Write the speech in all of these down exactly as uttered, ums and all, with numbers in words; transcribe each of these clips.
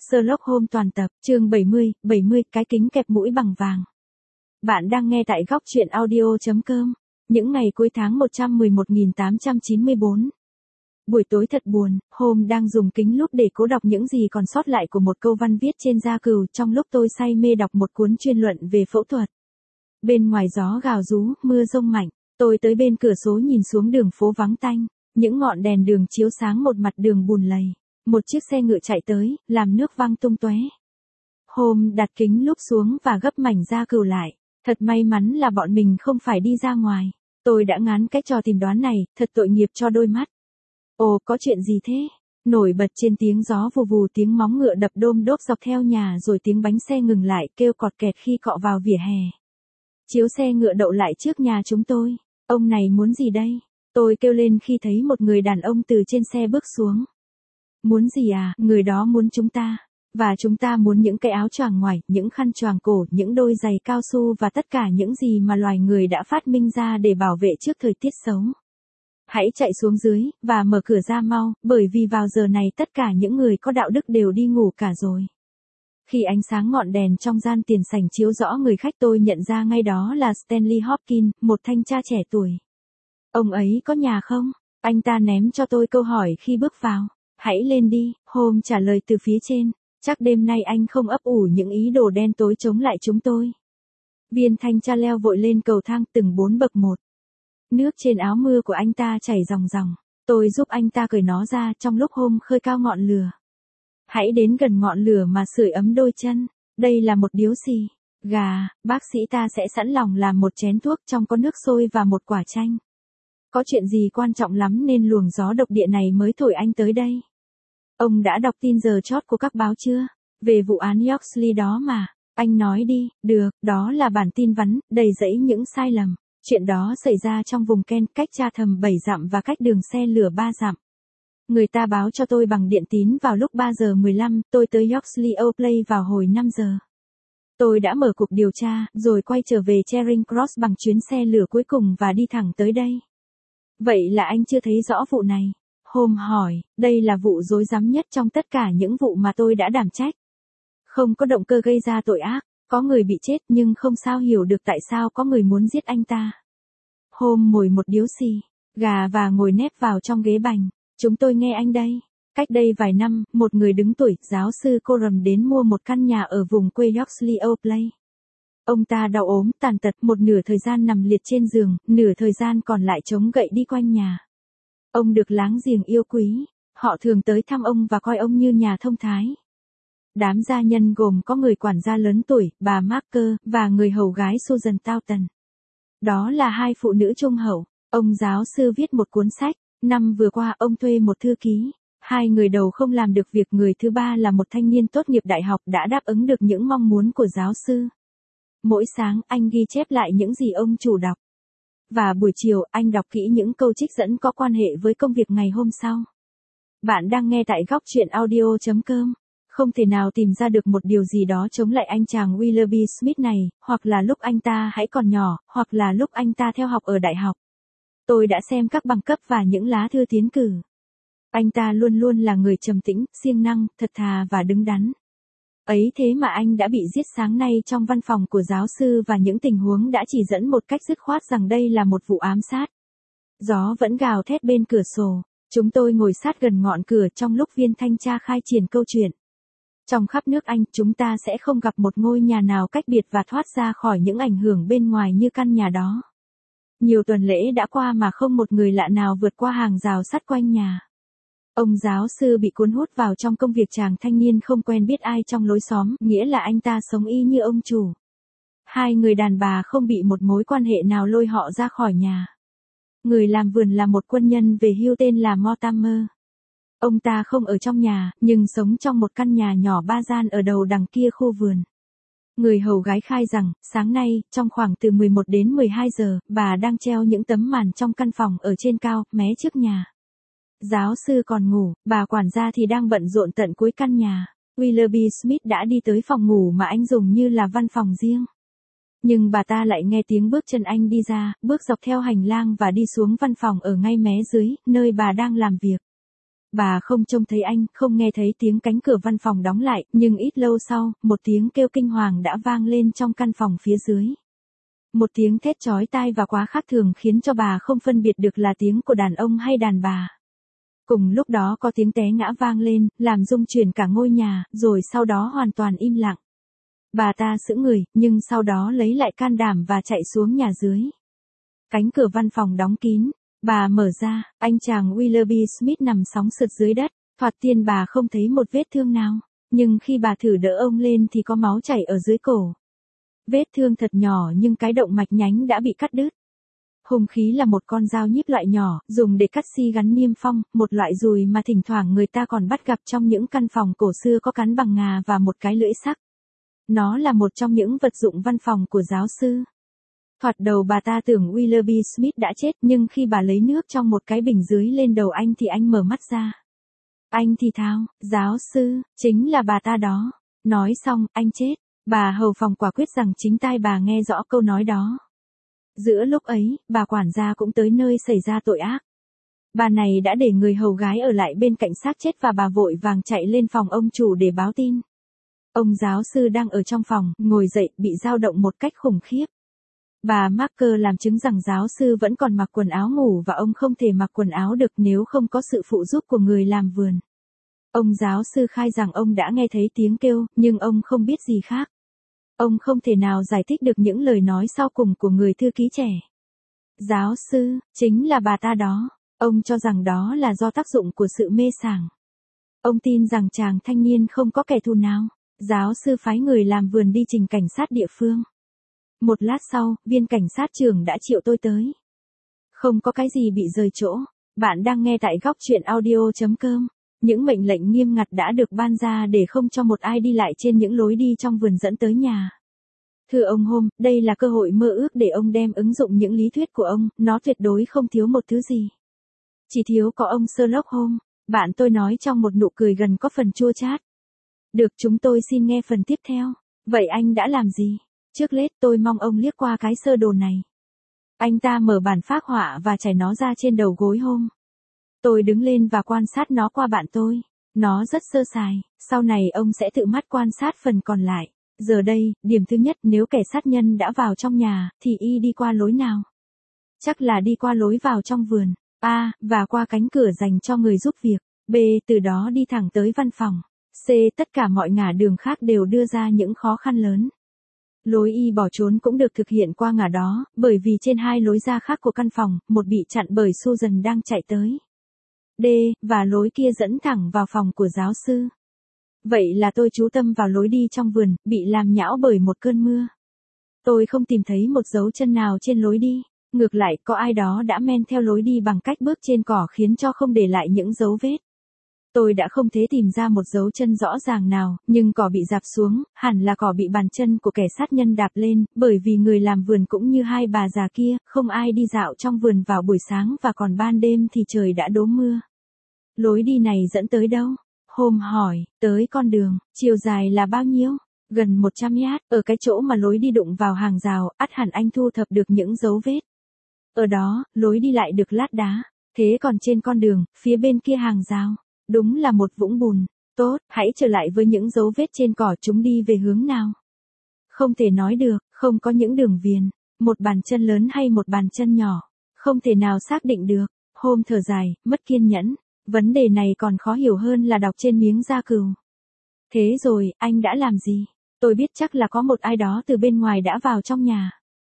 Sherlock Holmes toàn tập, chương bảy mươi, bảy mươi, cái kính kẹp mũi bằng vàng. Bạn đang nghe tại góc truyện audio chấm com. Những ngày cuối tháng một trăm mười một nghìn tám trăm chín mươi bốn. Buổi tối thật buồn, Holmes đang dùng kính lúp để cố đọc những gì còn sót lại của một câu văn viết trên da cừu trong lúc tôi say mê đọc một cuốn chuyên luận về phẫu thuật. Bên ngoài gió gào rú, mưa rông mạnh, tôi tới bên cửa sổ nhìn xuống đường phố vắng tanh, những ngọn đèn đường chiếu sáng một mặt đường bùn lầy. Một chiếc xe ngựa chạy tới, làm nước văng tung tóe. Holmes đặt kính lúp xuống và gấp mảnh da cừu lại. Thật may mắn là bọn mình không phải đi ra ngoài. Tôi đã ngán cái trò tìm đoán này, thật tội nghiệp cho đôi mắt. Ồ, có chuyện gì thế? Nổi bật trên tiếng gió vù vù, tiếng móng ngựa đập đôm đốp dọc theo nhà, rồi tiếng bánh xe ngừng lại kêu cọt kẹt khi cọ vào vỉa hè. Chiếu xe ngựa đậu lại trước nhà chúng tôi. Ông này muốn gì đây? Tôi kêu lên khi thấy một người đàn ông từ trên xe bước xuống. Muốn gì à? Người đó muốn chúng ta. Và chúng ta muốn những cái áo choàng ngoài, những khăn choàng cổ, những đôi giày cao su và tất cả những gì mà loài người đã phát minh ra để bảo vệ trước thời tiết xấu. Hãy chạy xuống dưới, và mở cửa ra mau, bởi vì vào giờ này tất cả những người có đạo đức đều đi ngủ cả rồi. Khi ánh sáng ngọn đèn trong gian tiền sảnh chiếu rõ người khách, tôi nhận ra ngay đó là Stanley Hopkins, một thanh tra trẻ tuổi. Ông ấy có nhà không? Anh ta ném cho tôi câu hỏi khi bước vào. Hãy lên đi, Holmes trả lời từ phía trên. Chắc đêm nay anh không ấp ủ những ý đồ đen tối chống lại chúng tôi. Viên thanh tra leo vội lên cầu thang từng bốn bậc một. Nước trên áo mưa của anh ta chảy ròng ròng. Tôi giúp anh ta cởi nó ra trong lúc Holmes khơi cao ngọn lửa. Hãy đến gần ngọn lửa mà sưởi ấm đôi chân. Đây là một điếu xì gà, bác sĩ ta sẽ sẵn lòng làm một chén thuốc trong có nước sôi và một quả chanh. Có chuyện gì quan trọng lắm nên luồng gió độc địa này mới thổi anh tới đây. Ông đã đọc tin giờ chót của các báo chưa? Về vụ án Yoxley đó mà. Anh nói đi. Được, đó là bản tin vắn, đầy rẫy những sai lầm. Chuyện đó xảy ra trong vùng Kent, cách Chatham bảy dặm và cách đường xe lửa ba dặm. Người ta báo cho tôi bằng điện tín vào lúc ba giờ mười lăm, tôi tới Yoxley Old Place vào hồi năm giờ. Tôi đã mở cuộc điều tra, rồi quay trở về Charing Cross bằng chuyến xe lửa cuối cùng và đi thẳng tới đây. Vậy là anh chưa thấy rõ vụ này? Holmes hỏi, đây là vụ rối rắm nhất trong tất cả những vụ mà tôi đã đảm trách. Không có động cơ gây ra tội ác, có người bị chết nhưng không sao hiểu được tại sao có người muốn giết anh ta. Holmes mồi một điếu xì gà và ngồi nép vào trong ghế bành. Chúng tôi nghe anh đây. Cách đây vài năm, một người đứng tuổi, giáo sư Coram đến mua một căn nhà ở vùng quê Yoxley Old Place. Ông ta đau ốm, tàn tật, một nửa thời gian nằm liệt trên giường, nửa thời gian còn lại chống gậy đi quanh nhà. Ông được láng giềng yêu quý. Họ thường tới thăm ông và coi ông như nhà thông thái. Đám gia nhân gồm có người quản gia lớn tuổi, bà Marker, và người hầu gái Susan Taunton. Đó là hai phụ nữ trung hậu. Ông giáo sư viết một cuốn sách. Năm vừa qua ông thuê một thư ký. Hai người đầu không làm được việc, người thứ ba là một thanh niên tốt nghiệp đại học đã đáp ứng được những mong muốn của giáo sư. Mỗi sáng anh ghi chép lại những gì ông chủ đọc. Và buổi chiều anh đọc kỹ những câu trích dẫn có quan hệ với công việc ngày hôm sau. Bạn đang nghe tại góc truyện audio chấm com. Không thể nào tìm ra được một điều gì đó chống lại anh chàng Willoughby Smith này, hoặc là lúc anh ta hãy còn nhỏ, hoặc là lúc anh ta theo học ở đại học. Tôi đã xem các bằng cấp và những lá thư tiến cử. Anh ta luôn luôn là người trầm tĩnh, siêng năng, thật thà và đứng đắn. Ấy thế mà anh đã bị giết sáng nay trong văn phòng của giáo sư và những tình huống đã chỉ dẫn một cách dứt khoát rằng đây là một vụ ám sát. Gió vẫn gào thét bên cửa sổ. Chúng tôi ngồi sát gần ngọn cửa trong lúc viên thanh tra khai triển câu chuyện. Trong khắp nước Anh, chúng ta sẽ không gặp một ngôi nhà nào cách biệt và thoát ra khỏi những ảnh hưởng bên ngoài như căn nhà đó. Nhiều tuần lễ đã qua mà không một người lạ nào vượt qua hàng rào sắt quanh nhà. Ông giáo sư bị cuốn hút vào trong công việc, chàng thanh niên không quen biết ai trong lối xóm, nghĩa là anh ta sống y như ông chủ. Hai người đàn bà không bị một mối quan hệ nào lôi họ ra khỏi nhà. Người làm vườn là một quân nhân về hưu tên là Mortimer. Ông ta không ở trong nhà, nhưng sống trong một căn nhà nhỏ ba gian ở đầu đằng kia khu vườn. Người hầu gái khai rằng, sáng nay, trong khoảng từ mười một đến mười hai giờ, bà đang treo những tấm màn trong căn phòng ở trên cao, mé trước nhà. Giáo sư còn ngủ, bà quản gia thì đang bận rộn tận cuối căn nhà. Willoughby Smith đã đi tới phòng ngủ mà anh dùng như là văn phòng riêng. Nhưng bà ta lại nghe tiếng bước chân anh đi ra, bước dọc theo hành lang và đi xuống văn phòng ở ngay mé dưới, nơi bà đang làm việc. Bà không trông thấy anh, không nghe thấy tiếng cánh cửa văn phòng đóng lại, nhưng ít lâu sau, một tiếng kêu kinh hoàng đã vang lên trong căn phòng phía dưới. Một tiếng thét chói tai và quá khác thường khiến cho bà không phân biệt được là tiếng của đàn ông hay đàn bà. Cùng lúc đó có tiếng té ngã vang lên, làm rung chuyển cả ngôi nhà, rồi sau đó hoàn toàn im lặng. Bà ta sững người, nhưng sau đó lấy lại can đảm và chạy xuống nhà dưới. Cánh cửa văn phòng đóng kín. Bà mở ra, anh chàng Willoughby Smith nằm sóng sượt dưới đất, thoạt tiên bà không thấy một vết thương nào, nhưng khi bà thử đỡ ông lên thì có máu chảy ở dưới cổ. Vết thương thật nhỏ nhưng cái động mạch nhánh đã bị cắt đứt. Hung khí là một con dao nhíp loại nhỏ, dùng để cắt xi gắn niêm phong, một loại dùi mà thỉnh thoảng người ta còn bắt gặp trong những căn phòng cổ xưa có cán bằng ngà và một cái lưỡi sắc. Nó là một trong những vật dụng văn phòng của giáo sư. Thoạt đầu bà ta tưởng Willoughby Smith đã chết, nhưng khi bà lấy nước trong một cái bình dưới lên đầu anh thì anh mở mắt ra. Anh thì thào, giáo sư, chính là bà ta đó. Nói xong, anh chết. Bà hầu phòng quả quyết rằng chính tai bà nghe rõ câu nói đó. Giữa lúc ấy, bà quản gia cũng tới nơi xảy ra tội ác. Bà này đã để người hầu gái ở lại bên cạnh xác chết và bà vội vàng chạy lên phòng ông chủ để báo tin. Ông giáo sư đang ở trong phòng, ngồi dậy, bị dao động một cách khủng khiếp. Bà Marker làm chứng rằng giáo sư vẫn còn mặc quần áo ngủ và ông không thể mặc quần áo được nếu không có sự phụ giúp của người làm vườn. Ông giáo sư khai rằng ông đã nghe thấy tiếng kêu, nhưng ông không biết gì khác. Ông không thể nào giải thích được những lời nói sau cùng của người thư ký trẻ. Giáo sư, chính là bà ta đó. Ông cho rằng đó là do tác dụng của sự mê sảng. Ông tin rằng chàng thanh niên không có kẻ thù nào. Giáo sư phái người làm vườn đi trình cảnh sát địa phương. Một lát sau, viên cảnh sát trưởng đã triệu tôi tới. Không có cái gì bị rời chỗ. Bạn đang nghe tại góc truyện audio chấm com. Những mệnh lệnh nghiêm ngặt đã được ban ra để không cho một ai đi lại trên những lối đi trong vườn dẫn tới nhà. Thưa ông Holmes, đây là cơ hội mơ ước để ông đem ứng dụng những lý thuyết của ông, nó tuyệt đối không thiếu một thứ gì. Chỉ thiếu có ông Sherlock Holmes, bạn tôi nói trong một nụ cười gần có phần chua chát. Được, chúng tôi xin nghe phần tiếp theo. Vậy anh đã làm gì? Trước hết tôi mong ông liếc qua cái sơ đồ này. Anh ta mở bản phác họa và trải nó ra trên đầu gối Holmes. Tôi đứng lên và quan sát nó qua bạn tôi. Nó rất sơ sài, sau này ông sẽ tự mắt quan sát phần còn lại. Giờ đây, điểm thứ nhất, nếu kẻ sát nhân đã vào trong nhà, thì y đi qua lối nào? Chắc là đi qua lối vào trong vườn. A. Và qua cánh cửa dành cho người giúp việc. B. Từ đó đi thẳng tới văn phòng. C. Tất cả mọi ngả đường khác đều đưa ra những khó khăn lớn. Lối y bỏ trốn cũng được thực hiện qua ngả đó, bởi vì trên hai lối ra khác của căn phòng, một bị chặn bởi Susan đang chạy tới. D. Và lối kia dẫn thẳng vào phòng của giáo sư. Vậy là tôi chú tâm vào lối đi trong vườn, bị làm nhão bởi một cơn mưa. Tôi không tìm thấy một dấu chân nào trên lối đi. Ngược lại, có ai đó đã men theo lối đi bằng cách bước trên cỏ khiến cho không để lại những dấu vết. Tôi đã không thể tìm ra một dấu chân rõ ràng nào, nhưng cỏ bị rạp xuống, hẳn là cỏ bị bàn chân của kẻ sát nhân đạp lên, bởi vì người làm vườn cũng như hai bà già kia, không ai đi dạo trong vườn vào buổi sáng và còn ban đêm thì trời đã đổ mưa. Lối đi này dẫn tới đâu? Holmes hỏi, tới con đường, chiều dài là bao nhiêu? Gần một trăm yard, ở cái chỗ mà lối đi đụng vào hàng rào, ắt hẳn anh thu thập được những dấu vết. Ở đó, lối đi lại được lát đá. Thế còn trên con đường, phía bên kia hàng rào, đúng là một vũng bùn. Tốt, hãy trở lại với những dấu vết trên cỏ, chúng đi về hướng nào? Không thể nói được, không có những đường viền, một bàn chân lớn hay một bàn chân nhỏ. Không thể nào xác định được. Holmes thở dài, mất kiên nhẫn. Vấn đề này còn khó hiểu hơn là đọc trên miếng da cừu. Thế rồi, anh đã làm gì? Tôi biết chắc là có một ai đó từ bên ngoài đã vào trong nhà.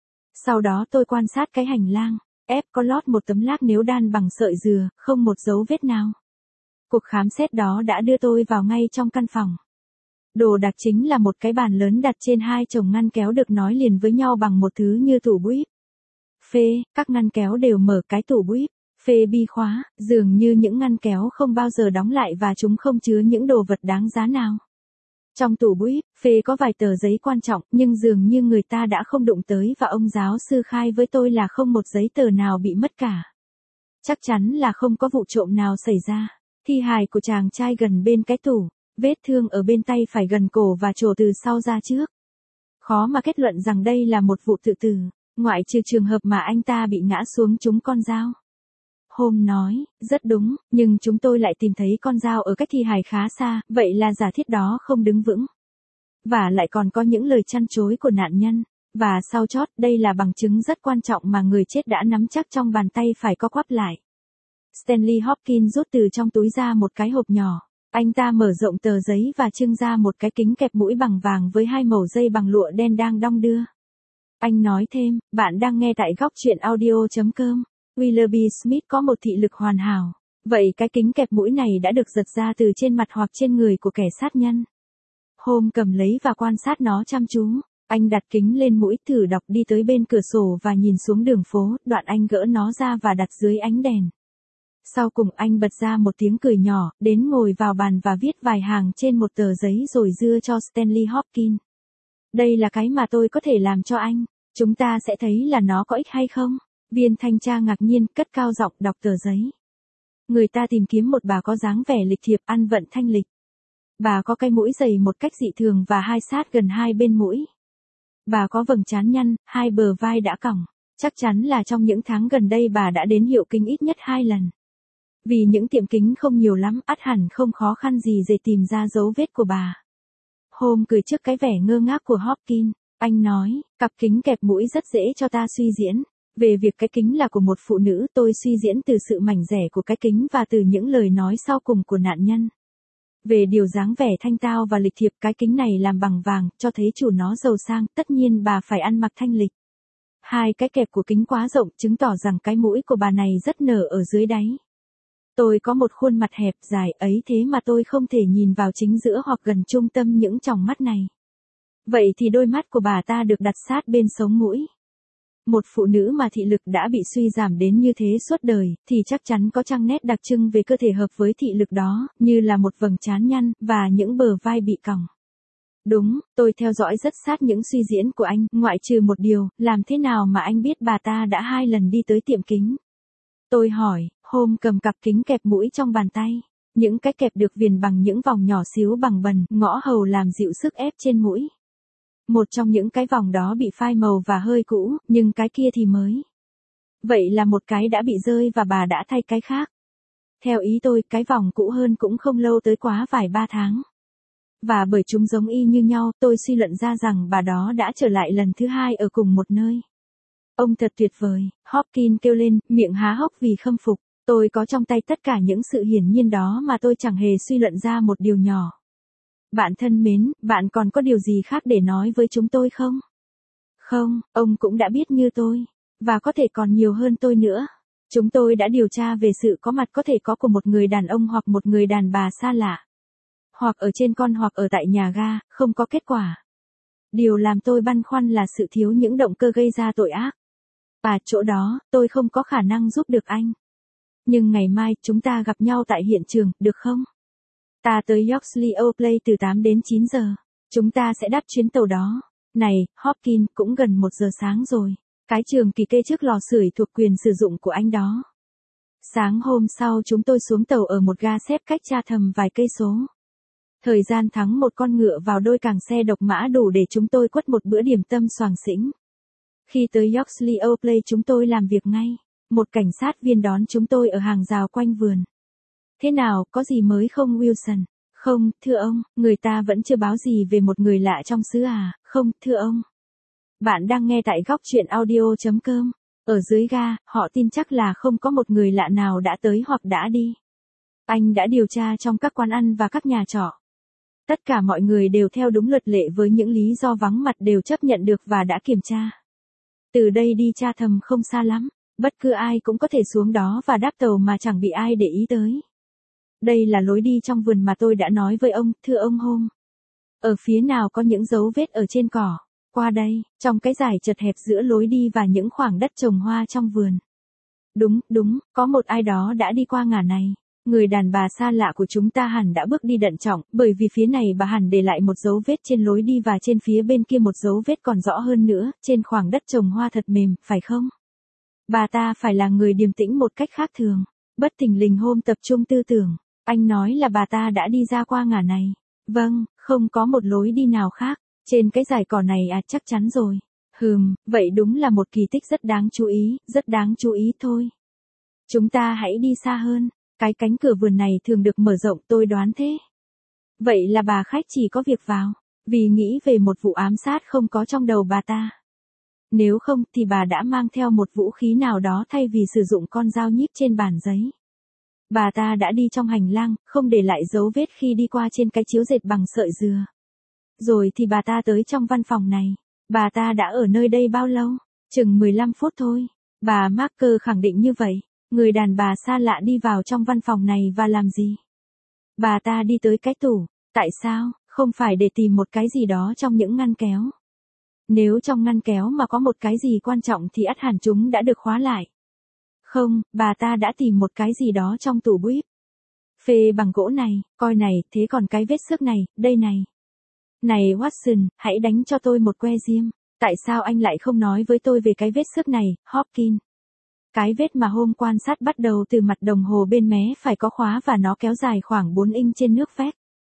Sau đó tôi quan sát cái hành lang. Ép có lót một tấm lác nếu đan bằng sợi dừa, không một dấu vết nào. Cuộc khám xét đó đã đưa tôi vào ngay trong căn phòng. Đồ đạc chính là một cái bàn lớn đặt trên hai chồng ngăn kéo được nối liền với nhau bằng một thứ như tủ bếp. Phê, các ngăn kéo đều mở, cái tủ bếp. Phê bi khóa, dường như những ngăn kéo không bao giờ đóng lại và chúng không chứa những đồ vật đáng giá nào. Trong tủ bếp, Phê có vài tờ giấy quan trọng, nhưng dường như người ta đã không đụng tới và ông giáo sư khai với tôi là không một giấy tờ nào bị mất cả. Chắc chắn là không có vụ trộm nào xảy ra. Thi hài của chàng trai gần bên cái tủ, vết thương ở bên tay phải gần cổ và trổ từ sau ra trước. Khó mà kết luận rằng đây là một vụ tự tử, ngoại trừ trường hợp mà anh ta bị ngã xuống trúng con dao. Hôm nói, rất đúng, nhưng chúng tôi lại tìm thấy con dao ở cách thi hài khá xa, vậy là giả thiết đó không đứng vững. Và lại còn có những lời chăn chối của nạn nhân. Và sau chót, đây là bằng chứng rất quan trọng mà người chết đã nắm chắc trong bàn tay phải co quắp lại. Stanley Hopkins rút từ trong túi ra một cái hộp nhỏ. Anh ta mở rộng tờ giấy và trưng ra một cái kính kẹp mũi bằng vàng với hai mẩu dây bằng lụa đen đang đong đưa. Anh nói thêm, bạn đang nghe tại góc truyện audio chấm com. Willoughby Smith có một thị lực hoàn hảo. Vậy cái kính kẹp mũi này đã được giật ra từ trên mặt hoặc trên người của kẻ sát nhân. Holmes cầm lấy và quan sát nó chăm chú. Anh đặt kính lên mũi thử đọc đi tới bên cửa sổ và nhìn xuống đường phố, đoạn anh gỡ nó ra và đặt dưới ánh đèn. Sau cùng anh bật ra một tiếng cười nhỏ, đến ngồi vào bàn và viết vài hàng trên một tờ giấy rồi đưa cho Stanley Hopkins. Đây là cái mà tôi có thể làm cho anh, chúng ta sẽ thấy là nó có ích hay không? Viên thanh tra ngạc nhiên, cất cao giọng đọc tờ giấy. Người ta tìm kiếm một bà có dáng vẻ lịch thiệp, ăn vận thanh lịch. Bà có cái mũi dày một cách dị thường và hai sát gần hai bên mũi. Bà có vầng trán nhăn, hai bờ vai đã còng. Chắc chắn là trong những tháng gần đây bà đã đến hiệu kính ít nhất hai lần. Vì những tiệm kính không nhiều lắm, ắt hẳn không khó khăn gì để tìm ra dấu vết của bà. Holmes cười trước cái vẻ ngơ ngác của Hopkins. Anh nói, cặp kính kẹp mũi rất dễ cho ta suy diễn. Về việc cái kính là của một phụ nữ, tôi suy diễn từ sự mảnh rẻ của cái kính và từ những lời nói sau cùng của nạn nhân. Về điều dáng vẻ thanh tao và lịch thiệp, cái kính này làm bằng vàng, cho thấy chủ nó giàu sang, tất nhiên bà phải ăn mặc thanh lịch. Hai cái kẹp của kính quá rộng, chứng tỏ rằng cái mũi của bà này rất nở ở dưới đáy. Tôi có một khuôn mặt hẹp dài ấy thế mà tôi không thể nhìn vào chính giữa hoặc gần trung tâm những tròng mắt này. Vậy thì đôi mắt của bà ta được đặt sát bên sống mũi. Một phụ nữ mà thị lực đã bị suy giảm đến như thế suốt đời, thì chắc chắn có trang nét đặc trưng về cơ thể hợp với thị lực đó, như là một vầng trán nhăn, và những bờ vai bị còng. Đúng, tôi theo dõi rất sát những suy diễn của anh, ngoại trừ một điều, làm thế nào mà anh biết bà ta đã hai lần đi tới tiệm kính? Tôi hỏi, Holmes cầm cặp kính kẹp mũi trong bàn tay. Những cái kẹp được viền bằng những vòng nhỏ xíu bằng bần, ngõ hầu làm dịu sức ép trên mũi. Một trong những cái vòng đó bị phai màu và hơi cũ, nhưng cái kia thì mới. Vậy là một cái đã bị rơi và bà đã thay cái khác. Theo ý tôi, cái vòng cũ hơn cũng không lâu tới quá vài ba tháng. Và bởi chúng giống y như nhau, tôi suy luận ra rằng bà đó đã trở lại lần thứ hai ở cùng một nơi. Ông thật tuyệt vời, Hopkins kêu lên, miệng há hốc vì khâm phục. Tôi có trong tay tất cả những sự hiển nhiên đó mà tôi chẳng hề suy luận ra một điều nhỏ. Bạn thân mến, bạn còn có điều gì khác để nói với chúng tôi không? Không, ông cũng đã biết như tôi. Và có thể còn nhiều hơn tôi nữa. Chúng tôi đã điều tra về sự có mặt có thể có của một người đàn ông hoặc một người đàn bà xa lạ. Hoặc ở trên con hoặc ở tại nhà ga, không có kết quả. Điều làm tôi băn khoăn là sự thiếu những động cơ gây ra tội ác. Và chỗ đó, tôi không có khả năng giúp được anh. Nhưng ngày mai, chúng ta gặp nhau tại hiện trường, được không? Ta tới Yoxley Place từ tám đến chín giờ. Chúng ta sẽ đáp chuyến tàu đó. Này, Hopkins, cũng gần một giờ sáng rồi. Cái trường kỳ kê trước lò sưởi thuộc quyền sử dụng của anh đó. Sáng hôm sau chúng tôi xuống tàu ở một ga xếp cách Chatham vài cây số. Thời gian thắng một con ngựa vào đôi càng xe độc mã đủ để chúng tôi quất một bữa điểm tâm xoàng xĩnh. Khi tới Yoxley Place chúng tôi làm việc ngay. Một cảnh sát viên đón chúng tôi ở hàng rào quanh vườn. Thế nào, có gì mới không Wilson? Không, thưa ông, người ta vẫn chưa báo gì về một người lạ trong xứ à? Không, thưa ông. Bạn đang nghe tại góc truyện audio chấm com. Ở dưới ga, họ tin chắc là không có một người lạ nào đã tới hoặc đã đi. Anh đã điều tra trong các quán ăn và các nhà trọ. Tất cả mọi người đều theo đúng luật lệ với những lý do vắng mặt đều chấp nhận được và đã kiểm tra. Từ đây đi Chatham không xa lắm. Bất cứ ai cũng có thể xuống đó và đáp tàu mà chẳng bị ai để ý tới. Đây là lối đi trong vườn mà tôi đã nói với ông, thưa ông Holmes. Ở phía nào có những dấu vết ở trên cỏ. Qua đây, trong cái dải chật hẹp giữa lối đi và những khoảng đất trồng hoa trong vườn. Đúng, đúng, có một ai đó đã đi qua ngả này. Người đàn bà xa lạ của chúng ta hẳn đã bước đi đận trọng, bởi vì phía này bà hẳn để lại một dấu vết trên lối đi và trên phía bên kia một dấu vết còn rõ hơn nữa, trên khoảng đất trồng hoa thật mềm, phải không? Bà ta phải là người điềm tĩnh một cách khác thường. Bất thình lình Holmes tập trung tư tưởng. Anh nói là bà ta đã đi ra qua ngả này. Vâng, không có một lối đi nào khác. Trên cái dải cỏ này à, chắc chắn rồi. Hừm, vậy đúng là một kỳ tích rất đáng chú ý, rất đáng chú ý thôi. Chúng ta hãy đi xa hơn. Cái cánh cửa vườn này thường được mở rộng, tôi đoán thế. Vậy là bà khách chỉ có việc vào, vì nghĩ về một vụ ám sát không có trong đầu bà ta. Nếu không thì bà đã mang theo một vũ khí nào đó thay vì sử dụng con dao nhíp trên bản giấy. Bà ta đã đi trong hành lang, không để lại dấu vết khi đi qua trên cái chiếu dệt bằng sợi dừa. Rồi thì bà ta tới trong văn phòng này. Bà ta đã ở nơi đây bao lâu? Chừng mười lăm phút thôi. Bà Marker khẳng định như vậy. Người đàn bà xa lạ đi vào trong văn phòng này và làm gì? Bà ta đi tới cái tủ. Tại sao? Không phải để tìm một cái gì đó trong những ngăn kéo. Nếu trong ngăn kéo mà có một cái gì quan trọng thì ắt hẳn chúng đã được khóa lại. Không, bà ta đã tìm một cái gì đó trong tủ bếp. Phê bằng gỗ này, coi này, thế còn cái vết xước này, đây này. Này Watson, hãy đánh cho tôi một que diêm. Tại sao anh lại không nói với tôi về cái vết xước này, Hopkins? Cái vết mà hôm quan sát bắt đầu từ mặt đồng hồ bên mé phải có khóa và nó kéo dài khoảng bốn inch trên nước vét.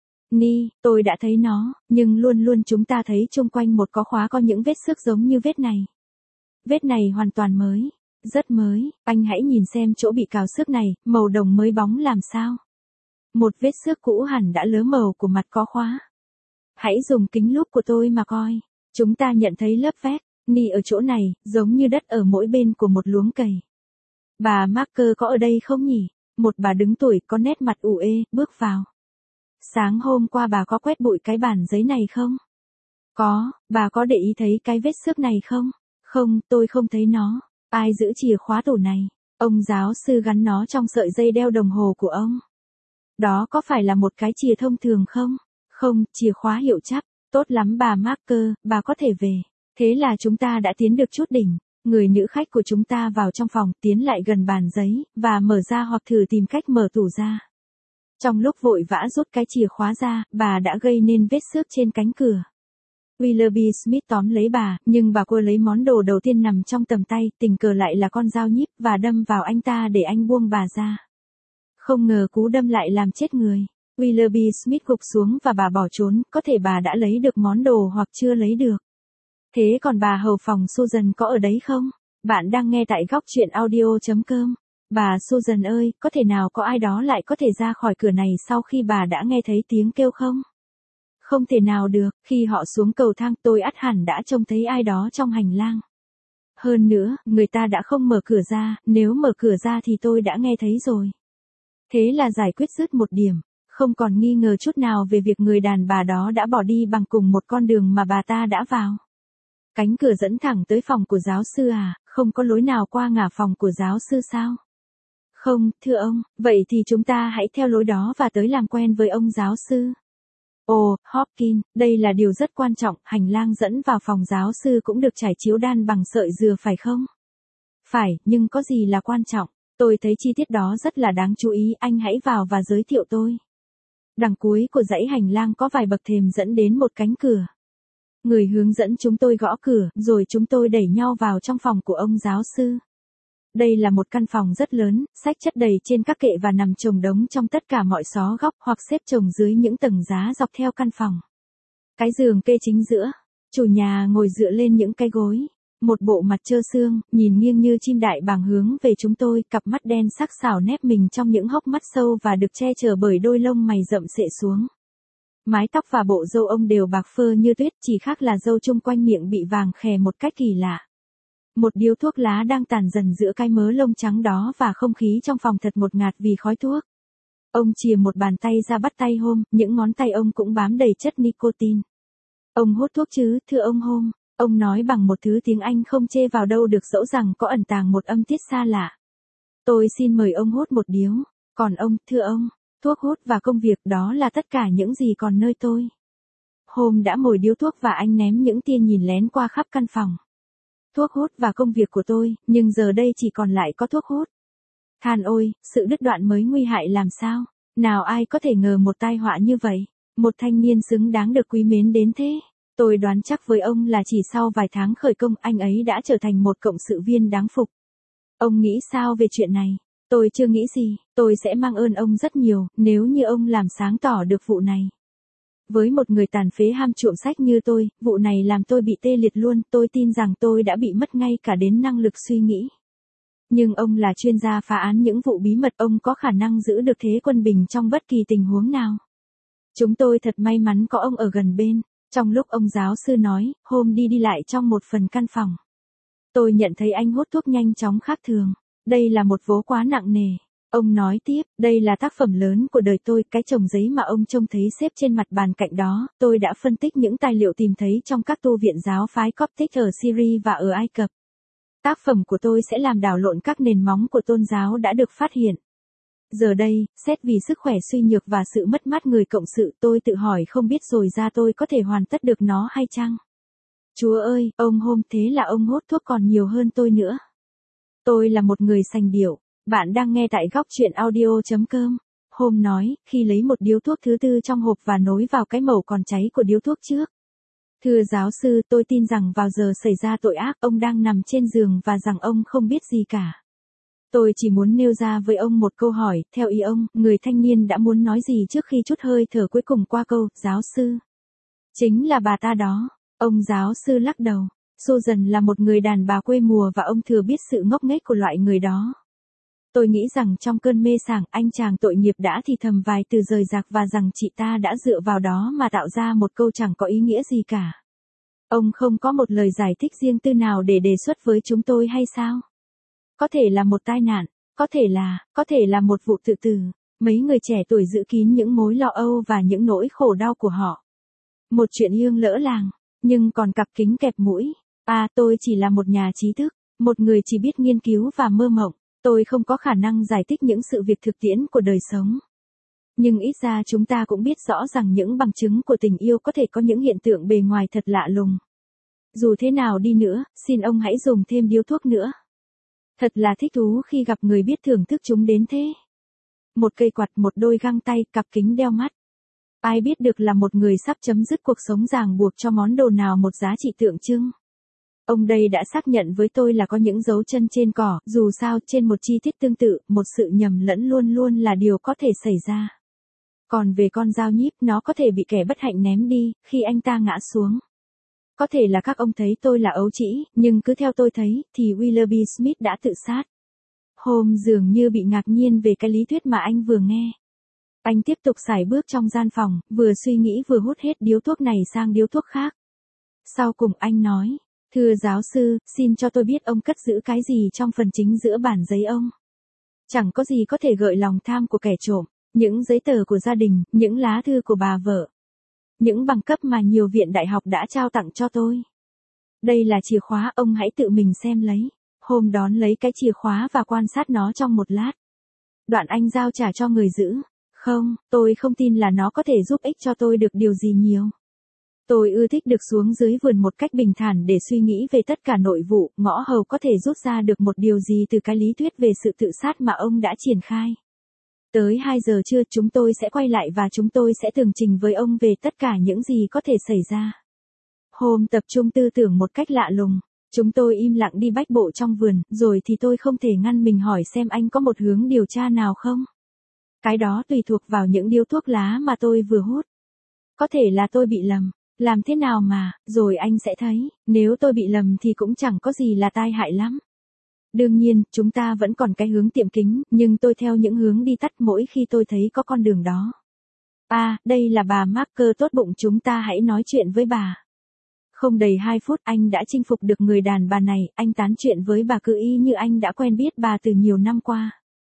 Ni, tôi đã thấy nó, nhưng luôn luôn chúng ta thấy chung quanh một có khóa có những vết xước giống như vết này. Vết này hoàn toàn mới, rất mới, anh hãy nhìn xem chỗ bị cào xước này, màu đồng mới bóng làm sao. Một vết xước cũ hẳn đã lớ màu của mặt có khóa. Hãy dùng kính lúp của tôi mà coi. Chúng ta nhận thấy lớp vét, ni ở chỗ này, giống như đất ở mỗi bên của một luống cày. Bà Marker có ở đây không nhỉ? Một bà đứng tuổi có nét mặt ủ ê, bước vào. Sáng hôm qua bà có quét bụi cái bản giấy này không? Có, bà có để ý thấy cái vết xước này không? Không, tôi không thấy nó. Ai giữ chìa khóa tủ này? Ông giáo sư gắn nó trong sợi dây đeo đồng hồ của ông. Đó có phải là một cái chìa thông thường không? Không, chìa khóa hiệu chắc. Tốt lắm bà Marker, bà có thể về. Thế là chúng ta đã tiến được chút đỉnh. Người nữ khách của chúng ta vào trong phòng, tiến lại gần bàn giấy, và mở ra hoặc thử tìm cách mở tủ ra. Trong lúc vội vã rút cái chìa khóa ra, bà đã gây nên vết xước trên cánh cửa. Willoughby Smith tóm lấy bà, nhưng bà cô lấy món đồ đầu tiên nằm trong tầm tay, tình cờ lại là con dao nhíp, và đâm vào anh ta để anh buông bà ra. Không ngờ cú đâm lại làm chết người. Willoughby Smith gục xuống và bà bỏ trốn, có thể bà đã lấy được món đồ hoặc chưa lấy được. Thế còn bà hầu phòng Susan có ở đấy không? Bạn đang nghe tại góc truyện audio chấm com. Bà Susan ơi, có thể nào có ai đó lại có thể ra khỏi cửa này sau khi bà đã nghe thấy tiếng kêu không? Không thể nào được, khi họ xuống cầu thang tôi ắt hẳn đã trông thấy ai đó trong hành lang. Hơn nữa, người ta đã không mở cửa ra, nếu mở cửa ra thì tôi đã nghe thấy rồi. Thế là giải quyết dứt một điểm, không còn nghi ngờ chút nào về việc người đàn bà đó đã bỏ đi bằng cùng một con đường mà bà ta đã vào. Cánh cửa dẫn thẳng tới phòng của giáo sư à, không có lối nào qua ngả phòng của giáo sư sao? Không, thưa ông, vậy thì chúng ta hãy theo lối đó và tới làm quen với ông giáo sư. Ồ, Hopkins, đây là điều rất quan trọng, hành lang dẫn vào phòng giáo sư cũng được trải chiếu đan bằng sợi dừa phải không? Phải, nhưng có gì là quan trọng? Tôi thấy chi tiết đó rất là đáng chú ý, anh hãy vào và giới thiệu tôi. Đằng cuối của dãy hành lang có vài bậc thềm dẫn đến một cánh cửa. Người hướng dẫn chúng tôi gõ cửa, rồi chúng tôi đẩy nhau vào trong phòng của ông giáo sư. Đây là một căn phòng rất lớn, sách chất đầy trên các kệ và nằm chồng đống trong tất cả mọi xó góc hoặc xếp chồng dưới những tầng giá dọc theo căn phòng. Cái giường kê chính giữa, chủ nhà ngồi dựa lên những cái gối, một bộ mặt trơ xương, nhìn nghiêng như chim đại bàng hướng về chúng tôi, cặp mắt đen sắc sảo nép mình trong những hốc mắt sâu và được che chở bởi đôi lông mày rậm xệ xuống. Mái tóc và bộ râu ông đều bạc phơ như tuyết, chỉ khác là râu chung quanh miệng bị vàng khè một cách kỳ lạ. Một điếu thuốc lá đang tàn dần giữa cái mớ lông trắng đó và không khí trong phòng thật ngột ngạt vì khói thuốc. Ông chìa một bàn tay ra bắt tay Hôm, những ngón tay ông cũng bám đầy chất nicotine. Ông hút thuốc chứ, thưa ông Hôm, ông nói bằng một thứ tiếng Anh không chê vào đâu được dẫu rằng có ẩn tàng một âm tiết xa lạ. Tôi xin mời ông hút một điếu, còn ông, thưa ông, thuốc hút và công việc đó là tất cả những gì còn nơi tôi. Hôm đã mồi điếu thuốc và anh ném những tia nhìn lén qua khắp căn phòng. Thuốc hút và công việc của tôi, nhưng giờ đây chỉ còn lại có thuốc hút. Than ôi, sự đứt đoạn mới nguy hại làm sao? Nào ai có thể ngờ một tai họa như vậy? Một thanh niên xứng đáng được quý mến đến thế. Tôi đoán chắc với ông là chỉ sau vài tháng khởi công anh ấy đã trở thành một cộng sự viên đáng phục. Ông nghĩ sao về chuyện này? Tôi chưa nghĩ gì, tôi sẽ mang ơn ông rất nhiều, nếu như ông làm sáng tỏ được vụ này. Với một người tàn phế ham trộm sách như tôi, vụ này làm tôi bị tê liệt luôn, tôi tin rằng tôi đã bị mất ngay cả đến năng lực suy nghĩ. Nhưng ông là chuyên gia phá án những vụ bí mật, ông có khả năng giữ được thế quân bình trong bất kỳ tình huống nào. Chúng tôi thật may mắn có ông ở gần bên. Trong lúc ông giáo sư nói, hôm đi đi lại trong một phần căn phòng, tôi nhận thấy anh hút thuốc nhanh chóng khác thường. Đây là một vố quá nặng nề. Ông nói tiếp, đây là tác phẩm lớn của đời tôi, cái chồng giấy mà ông trông thấy xếp trên mặt bàn cạnh đó, tôi đã phân tích những tài liệu tìm thấy trong các tu viện giáo phái Coptic ở Syria và ở Ai Cập. Tác phẩm của tôi sẽ làm đảo lộn các nền móng của tôn giáo đã được phát hiện. Giờ đây, xét vì sức khỏe suy nhược và sự mất mát người cộng sự, tôi tự hỏi không biết rồi ra tôi có thể hoàn tất được nó hay chăng? Chúa ơi, ông hôm thế là ông hút thuốc còn nhiều hơn tôi nữa. Tôi là một người sành điệu. Bạn đang nghe tại góc truyện audio.com. Hôm nói, khi lấy một điếu thuốc thứ tư trong hộp và nối vào cái mẩu còn cháy của điếu thuốc trước. Thưa giáo sư, tôi tin rằng vào giờ xảy ra tội ác, ông đang nằm trên giường và rằng ông không biết gì cả. Tôi chỉ muốn nêu ra với ông một câu hỏi, theo ý ông, người thanh niên đã muốn nói gì trước khi trút hơi thở cuối cùng qua câu, giáo sư. Chính là bà ta đó. Ông giáo sư lắc đầu. Susan là một người đàn bà quê mùa và ông thừa biết sự ngốc nghếch của loại người đó. Tôi nghĩ rằng trong cơn mê sảng, anh chàng tội nghiệp đã thì thầm vài từ rời rạc và rằng chị ta đã dựa vào đó mà tạo ra một câu chẳng có ý nghĩa gì cả. Ông không có một lời giải thích riêng tư nào để đề xuất với chúng tôi hay sao? Có thể là một tai nạn, có thể là, có thể là một vụ tự tử. Mấy người trẻ tuổi giữ kín những mối lo âu và những nỗi khổ đau của họ. Một chuyện yêu lỡ làng, nhưng còn cặp kính kẹp mũi. À, tôi chỉ là một nhà trí thức, một người chỉ biết nghiên cứu và mơ mộng. Tôi không có khả năng giải thích những sự việc thực tiễn của đời sống. Nhưng ít ra chúng ta cũng biết rõ rằng những bằng chứng của tình yêu có thể có những hiện tượng bề ngoài thật lạ lùng. Dù thế nào đi nữa, xin ông hãy dùng thêm điếu thuốc nữa. Thật là thích thú khi gặp người biết thưởng thức chúng đến thế. Một cây quạt, một đôi găng tay, cặp kính đeo mắt. Ai biết được là một người sắp chấm dứt cuộc sống ràng buộc cho món đồ nào một giá trị tượng trưng. Ông đây đã xác nhận với tôi là có những dấu chân trên cỏ, dù sao trên một chi tiết tương tự, một sự nhầm lẫn luôn luôn là điều có thể xảy ra. Còn về con dao nhíp, nó có thể bị kẻ bất hạnh ném đi, khi anh ta ngã xuống. Có thể là các ông thấy tôi là ấu trĩ, nhưng cứ theo tôi thấy, thì Willoughby Smith đã tự sát. Holmes dường như bị ngạc nhiên về cái lý thuyết mà anh vừa nghe. Anh tiếp tục sải bước trong gian phòng, vừa suy nghĩ vừa hút hết điếu thuốc này sang điếu thuốc khác. Sau cùng anh nói, thưa giáo sư, xin cho tôi biết ông cất giữ cái gì trong phần chính giữa bản giấy ông. Chẳng có gì có thể gợi lòng tham của kẻ trộm, những giấy tờ của gia đình, những lá thư của bà vợ. Những bằng cấp mà nhiều viện đại học đã trao tặng cho tôi. Đây là chìa khóa, ông hãy tự mình xem lấy. Hôm đón lấy cái chìa khóa và quan sát nó trong một lát. Đoạn anh giao trả cho người giữ. Không, tôi không tin là nó có thể giúp ích cho tôi được điều gì nhiều. Tôi ưa thích được xuống dưới vườn một cách bình thản để suy nghĩ về tất cả nội vụ, ngõ hầu có thể rút ra được một điều gì từ cái lý thuyết về sự tự sát mà ông đã triển khai. Tới hai giờ trưa chúng tôi sẽ quay lại và chúng tôi sẽ tường trình với ông về tất cả những gì có thể xảy ra. Hôm tập trung tư tưởng một cách lạ lùng. Chúng tôi im lặng đi bách bộ trong vườn, rồi thì tôi không thể ngăn mình hỏi xem anh có một hướng điều tra nào không. Cái đó tùy thuộc vào những điếu thuốc lá mà tôi vừa hút. Có thể là tôi bị lầm. Làm thế nào mà, rồi anh sẽ thấy, nếu tôi bị lầm thì cũng chẳng có gì là tai hại lắm. Đương nhiên, chúng ta vẫn còn cái hướng tiệm kính, nhưng tôi theo những hướng đi tắt mỗi khi tôi thấy có con đường đó. À, đây là bà Marker tốt bụng, chúng ta hãy nói chuyện với bà. Không đầy hai phút anh đã chinh phục được người đàn bà này, anh tán chuyện với bà cứ y như anh đã quen biết bà từ nhiều năm qua.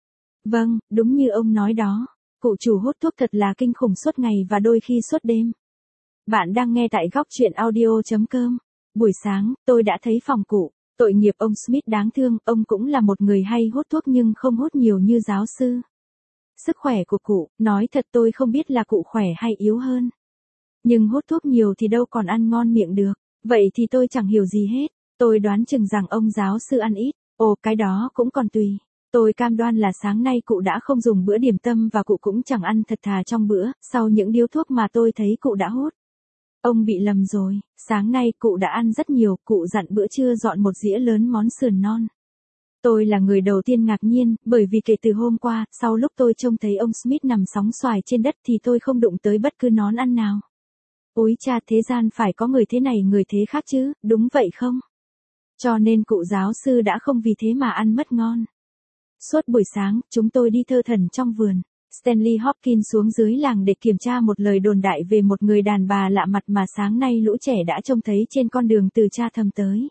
Vâng, đúng như ông nói đó, cụ chủ hút thuốc thật là kinh khủng suốt ngày và đôi khi suốt đêm. Bạn đang nghe tại góc truyện audio.com. Buổi sáng, tôi đã thấy phòng cụ. Tội nghiệp ông Smith đáng thương, ông cũng là một người hay hút thuốc nhưng không hút nhiều như giáo sư. Sức khỏe của cụ, nói thật tôi không biết là cụ khỏe hay yếu hơn. Nhưng hút thuốc nhiều thì đâu còn ăn ngon miệng được. Vậy thì tôi chẳng hiểu gì hết. Tôi đoán chừng rằng ông giáo sư ăn ít. Ồ, cái đó cũng còn tùy. Tôi cam đoan là sáng nay cụ đã không dùng bữa điểm tâm và cụ cũng chẳng ăn thật thà trong bữa, sau những điếu thuốc mà tôi thấy cụ đã hút. Ông bị lầm rồi, sáng nay cụ đã ăn rất nhiều, cụ dặn bữa trưa dọn một dĩa lớn món sườn non. Tôi là người đầu tiên ngạc nhiên, bởi vì kể từ hôm qua, sau lúc tôi trông thấy ông Smith nằm sóng xoài trên đất thì tôi không đụng tới bất cứ món ăn nào. Úi cha, thế gian phải có người thế này người thế khác chứ, đúng vậy không? Cho nên cụ giáo sư đã không vì thế mà ăn mất ngon. Suốt buổi sáng, chúng tôi đi thơ thẩn trong vườn. Stanley Hopkins xuống dưới làng để kiểm tra một lời đồn đại về một người đàn bà lạ mặt mà sáng nay lũ trẻ đã trông thấy trên con đường từ Chatham tới.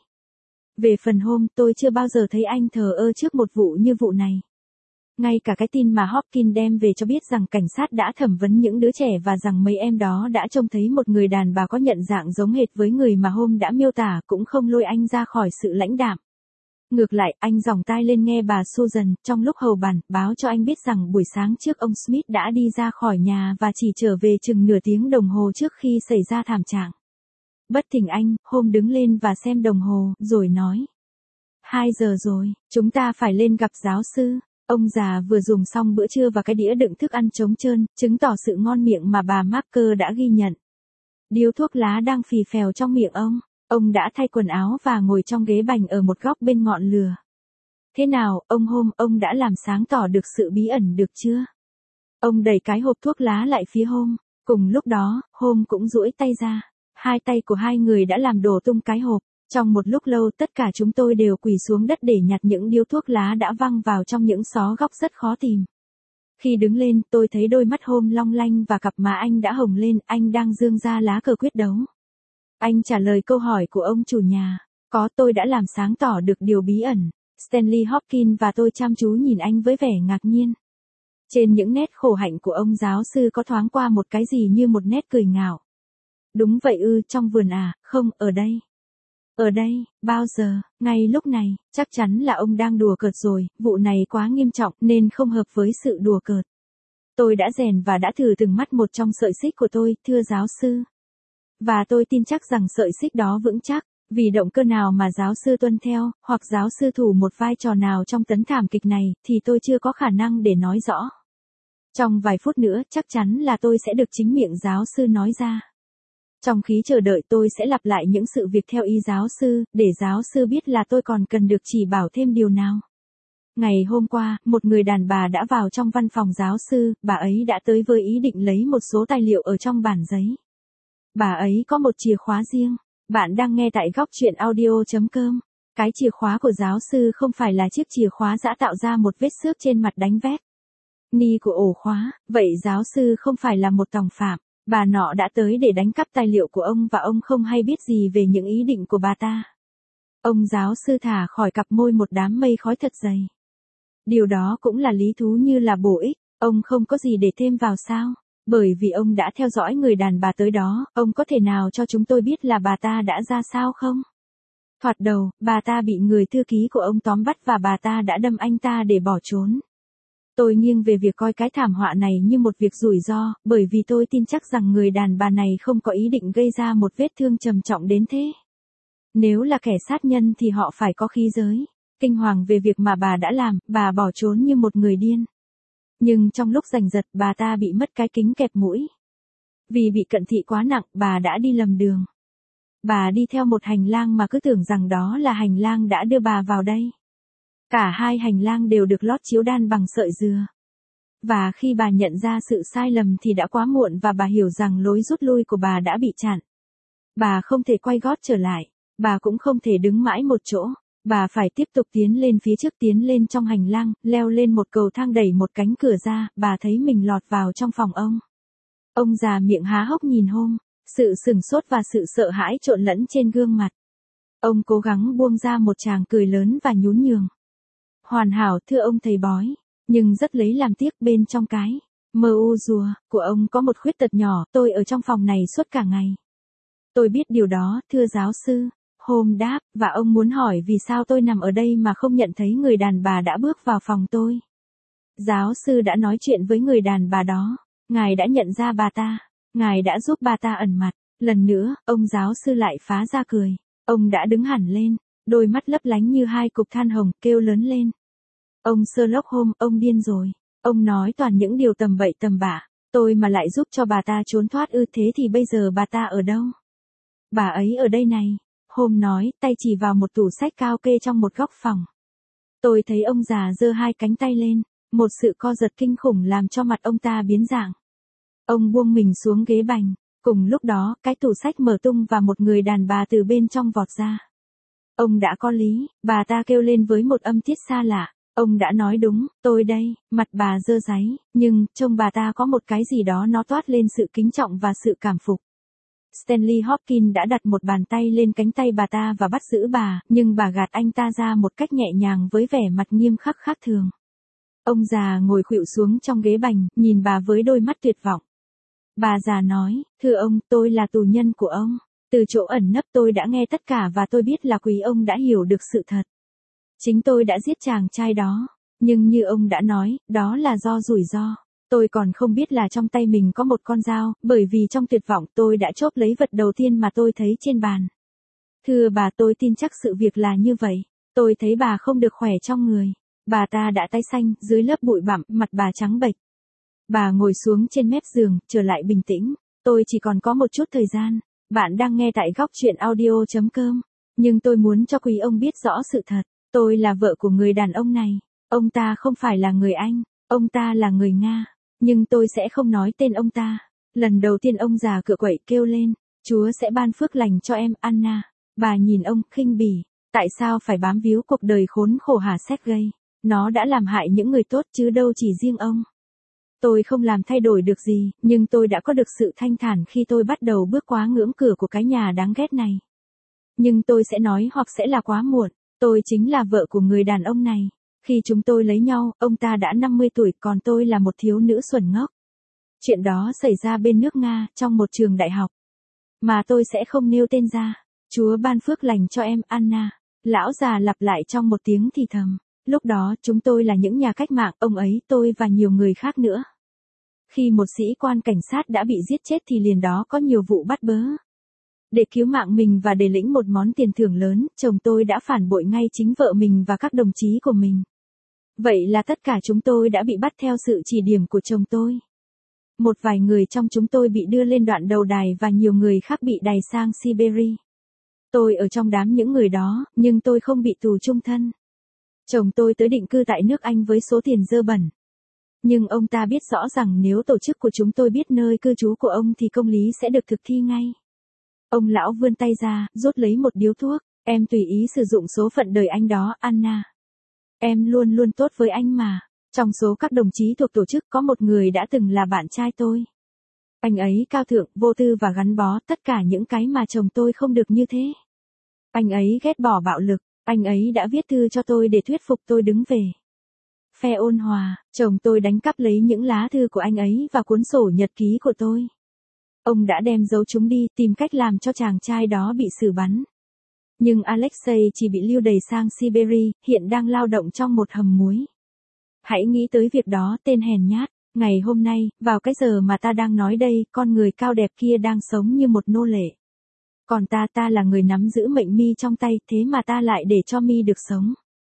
Về phần Holmes, tôi chưa bao giờ thấy anh thờ ơ trước một vụ như vụ này. Ngay cả cái tin mà Hopkins đem về cho biết rằng cảnh sát đã thẩm vấn những đứa trẻ và rằng mấy em đó đã trông thấy một người đàn bà có nhận dạng giống hệt với người mà Holmes đã miêu tả cũng không lôi anh ra khỏi sự lãnh đạm. Ngược lại, anh giòng tai lên nghe bà Susan, trong lúc hầu bàn, báo cho anh biết rằng buổi sáng trước ông Smith đã đi ra khỏi nhà và chỉ trở về chừng nửa tiếng đồng hồ trước khi xảy ra thảm trạng. Bất thình anh, Holmes đứng lên và xem đồng hồ, rồi nói. Hai giờ rồi, chúng ta phải lên gặp giáo sư. Ông già vừa dùng xong bữa trưa và cái đĩa đựng thức ăn trống trơn, chứng tỏ sự ngon miệng mà bà Marker đã ghi nhận. Điếu thuốc lá đang phì phèo trong miệng ông. Ông đã thay quần áo và ngồi trong ghế bành ở một góc bên ngọn lửa. Thế nào, ông Holmes, ông đã làm sáng tỏ được sự bí ẩn được chưa? Ông đẩy cái hộp thuốc lá lại phía Holmes. Cùng lúc đó, Holmes cũng duỗi tay ra. Hai tay của hai người đã làm đổ tung cái hộp. Trong một lúc lâu tất cả chúng tôi đều quỳ xuống đất để nhặt những điếu thuốc lá đã văng vào trong những xó góc rất khó tìm. Khi đứng lên, tôi thấy đôi mắt Holmes long lanh và cặp má anh đã hồng lên, anh đang giương ra lá cờ quyết đấu. Anh trả lời câu hỏi của ông chủ nhà. Có, tôi đã làm sáng tỏ được điều bí ẩn. Stanley Hopkins và tôi chăm chú nhìn anh với vẻ ngạc nhiên. Trên những nét khổ hạnh của ông giáo sư có thoáng qua một cái gì như một nét cười ngạo. Đúng vậy ư, trong vườn à, không, ở đây. Ở đây, bao giờ, ngay lúc này, chắc chắn là ông đang đùa cợt rồi, vụ này quá nghiêm trọng nên không hợp với sự đùa cợt. Tôi đã rèn và đã thử từng mắt một trong sợi xích của tôi, thưa giáo sư. Và tôi tin chắc rằng sợi xích đó vững chắc, vì động cơ nào mà giáo sư tuân theo, hoặc giáo sư thủ một vai trò nào trong tấn thảm kịch này, thì tôi chưa có khả năng để nói rõ. Trong vài phút nữa, chắc chắn là tôi sẽ được chính miệng giáo sư nói ra. Trong khi chờ đợi tôi sẽ lặp lại những sự việc theo ý giáo sư, để giáo sư biết là tôi còn cần được chỉ bảo thêm điều nào. Ngày hôm qua, một người đàn bà đã vào trong văn phòng giáo sư, bà ấy đã tới với ý định lấy một số tài liệu ở trong bản giấy. Bà ấy có một chìa khóa riêng. Bạn đang nghe tại góc truyện audio chấm com. Cái chìa khóa của giáo sư không phải là chiếc chìa khóa giã tạo ra một vết xước trên mặt đánh vét ni của ổ khóa, vậy giáo sư không phải là một tòng phạm. Bà nọ đã tới để đánh cắp tài liệu của ông và ông không hay biết gì về những ý định của bà ta. Ông giáo sư thả khỏi cặp môi một đám mây khói thật dày. Điều đó cũng là lý thú như là bổ ích, ông không có gì để thêm vào sao? Bởi vì ông đã theo dõi người đàn bà tới đó, ông có thể nào cho chúng tôi biết là bà ta đã ra sao không? Thoạt đầu, bà ta bị người thư ký của ông tóm bắt và bà ta đã đâm anh ta để bỏ trốn. Tôi nghiêng về việc coi cái thảm họa này như một việc rủi ro, bởi vì tôi tin chắc rằng người đàn bà này không có ý định gây ra một vết thương trầm trọng đến thế. Nếu là kẻ sát nhân thì họ phải có khí giới. Kinh hoàng về việc mà bà đã làm, bà bỏ trốn như một người điên. Nhưng trong lúc giành giật, bà ta bị mất cái kính kẹp mũi. Vì bị cận thị quá nặng, bà đã đi lầm đường. Bà đi theo một hành lang mà cứ tưởng rằng đó là hành lang đã đưa bà vào đây. Cả hai hành lang đều được lót chiếu đan bằng sợi dừa. Và khi bà nhận ra sự sai lầm thì đã quá muộn và bà hiểu rằng lối rút lui của bà đã bị chặn. Bà không thể quay gót trở lại. Bà cũng không thể đứng mãi một chỗ. Bà phải tiếp tục tiến lên phía trước, tiến lên trong hành lang, leo lên một cầu thang, đẩy một cánh cửa ra, bà thấy mình lọt vào trong phòng ông. Ông già miệng há hốc nhìn Holmes, sự sửng sốt và sự sợ hãi trộn lẫn trên gương mặt. Ông cố gắng buông ra một tràng cười lớn và nhún nhường. Hoàn hảo, thưa ông thầy bói, nhưng rất lấy làm tiếc bên trong cái mơ u rùa của ông có một khuyết tật nhỏ. Tôi ở trong phòng này suốt cả ngày. Tôi biết điều đó, thưa giáo sư. Holmes đáp, và ông muốn hỏi vì sao tôi nằm ở đây mà không nhận thấy người đàn bà đã bước vào phòng tôi. Giáo sư đã nói chuyện với người đàn bà đó. Ngài đã nhận ra bà ta. Ngài đã giúp bà ta ẩn mặt. Lần nữa, ông giáo sư lại phá ra cười. Ông đã đứng hẳn lên. Đôi mắt lấp lánh như hai cục than hồng, kêu lớn lên. Ông Sherlock Holmes, ông điên rồi. Ông nói toàn những điều tầm bậy tầm bạ. Tôi mà lại giúp cho bà ta trốn thoát ư, thế thì bây giờ bà ta ở đâu? Bà ấy ở đây này. Holmes nói, tay chỉ vào một tủ sách cao kê trong một góc phòng. Tôi thấy ông già giơ hai cánh tay lên. Một sự co giật kinh khủng làm cho mặt ông ta biến dạng. Ông buông mình xuống ghế bành. Cùng lúc đó, cái tủ sách mở tung và một người đàn bà từ bên trong vọt ra. Ông đã có lý, bà ta kêu lên với một âm tiết xa lạ. Ông đã nói đúng, tôi đây, mặt bà dơ dáy, nhưng, trông bà ta có một cái gì đó nó toát lên sự kính trọng và sự cảm phục. Stanley Hopkins đã đặt một bàn tay lên cánh tay bà ta và bắt giữ bà, nhưng bà gạt anh ta ra một cách nhẹ nhàng với vẻ mặt nghiêm khắc khác thường. Ông già ngồi khuỵu xuống trong ghế bành, nhìn bà với đôi mắt tuyệt vọng. Bà già nói, thưa ông, tôi là tù nhân của ông. Từ chỗ ẩn nấp tôi đã nghe tất cả và tôi biết là quý ông đã hiểu được sự thật. Chính tôi đã giết chàng trai đó. Nhưng như ông đã nói, đó là do rủi ro. Tôi còn không biết là trong tay mình có một con dao, bởi vì trong tuyệt vọng tôi đã chộp lấy vật đầu tiên mà tôi thấy trên bàn. Thưa bà, tôi tin chắc sự việc là như vậy. Tôi thấy bà không được khỏe trong người. Bà ta đã tái xanh, dưới lớp bụi bặm, mặt bà trắng bệch. Bà ngồi xuống trên mép giường, trở lại bình tĩnh. Tôi chỉ còn có một chút thời gian. Bạn đang nghe tại góc truyện audio chấm com. Nhưng tôi muốn cho quý ông biết rõ sự thật. Tôi là vợ của người đàn ông này. Ông ta không phải là người Anh. Ông ta là người Nga. Nhưng tôi sẽ không nói tên ông ta. Lần đầu tiên ông già cựa quậy kêu lên. Chúa sẽ ban phước lành cho em, Anna. Bà nhìn ông, khinh bỉ. Tại sao phải bám víu cuộc đời khốn khổ hả Sergei? Nó đã làm hại những người tốt chứ đâu chỉ riêng ông. Tôi không làm thay đổi được gì, nhưng tôi đã có được sự thanh thản khi tôi bắt đầu bước qua ngưỡng cửa của cái nhà đáng ghét này. Nhưng tôi sẽ nói hoặc sẽ là quá muộn. Tôi chính là vợ của người đàn ông này. Khi chúng tôi lấy nhau, ông ta đã năm mươi tuổi, còn tôi là một thiếu nữ xuẩn ngốc. Chuyện đó xảy ra bên nước Nga, trong một trường đại học. Mà tôi sẽ không nêu tên ra. Chúa ban phước lành cho em, Anna. Lão già lặp lại trong một tiếng thì thầm. Lúc đó, chúng tôi là những nhà cách mạng, ông ấy, tôi và nhiều người khác nữa. Khi một sĩ quan cảnh sát đã bị giết chết thì liền đó có nhiều vụ bắt bớ. Để cứu mạng mình và để lĩnh một món tiền thưởng lớn, chồng tôi đã phản bội ngay chính vợ mình và các đồng chí của mình. Vậy là tất cả chúng tôi đã bị bắt theo sự chỉ điểm của chồng tôi. Một vài người trong chúng tôi bị đưa lên đoạn đầu đài và nhiều người khác bị đày sang Siberia. Tôi ở trong đám những người đó, nhưng tôi không bị tù chung thân. Chồng tôi tới định cư tại nước Anh với số tiền dơ bẩn. Nhưng ông ta biết rõ rằng nếu tổ chức của chúng tôi biết nơi cư trú của ông thì công lý sẽ được thực thi ngay. Ông lão vươn tay ra, rút lấy một điếu thuốc. Em tùy ý sử dụng số phận đời anh đó, Anna. Em luôn luôn tốt với anh mà. Trong số các đồng chí thuộc tổ chức có một người đã từng là bạn trai tôi. Anh ấy cao thượng, vô tư và gắn bó, tất cả những cái mà chồng tôi không được như thế. Anh ấy ghét bỏ bạo lực. Anh ấy đã viết thư cho tôi để thuyết phục tôi đứng về phe ôn hòa. Chồng tôi đánh cắp lấy những lá thư của anh ấy và cuốn sổ nhật ký của tôi. Ông đã đem giấu chúng đi, tìm cách làm cho chàng trai đó bị xử bắn. Nhưng Alexei chỉ bị lưu đày sang Siberia, hiện đang lao động trong một hầm muối. Hãy nghĩ tới việc đó, tên hèn nhát. Ngày hôm nay, vào cái giờ mà ta đang nói đây, con người cao đẹp kia đang sống như một nô lệ. Còn ta ta là người nắm giữ mệnh mi trong tay, thế mà ta lại để cho mi được sống.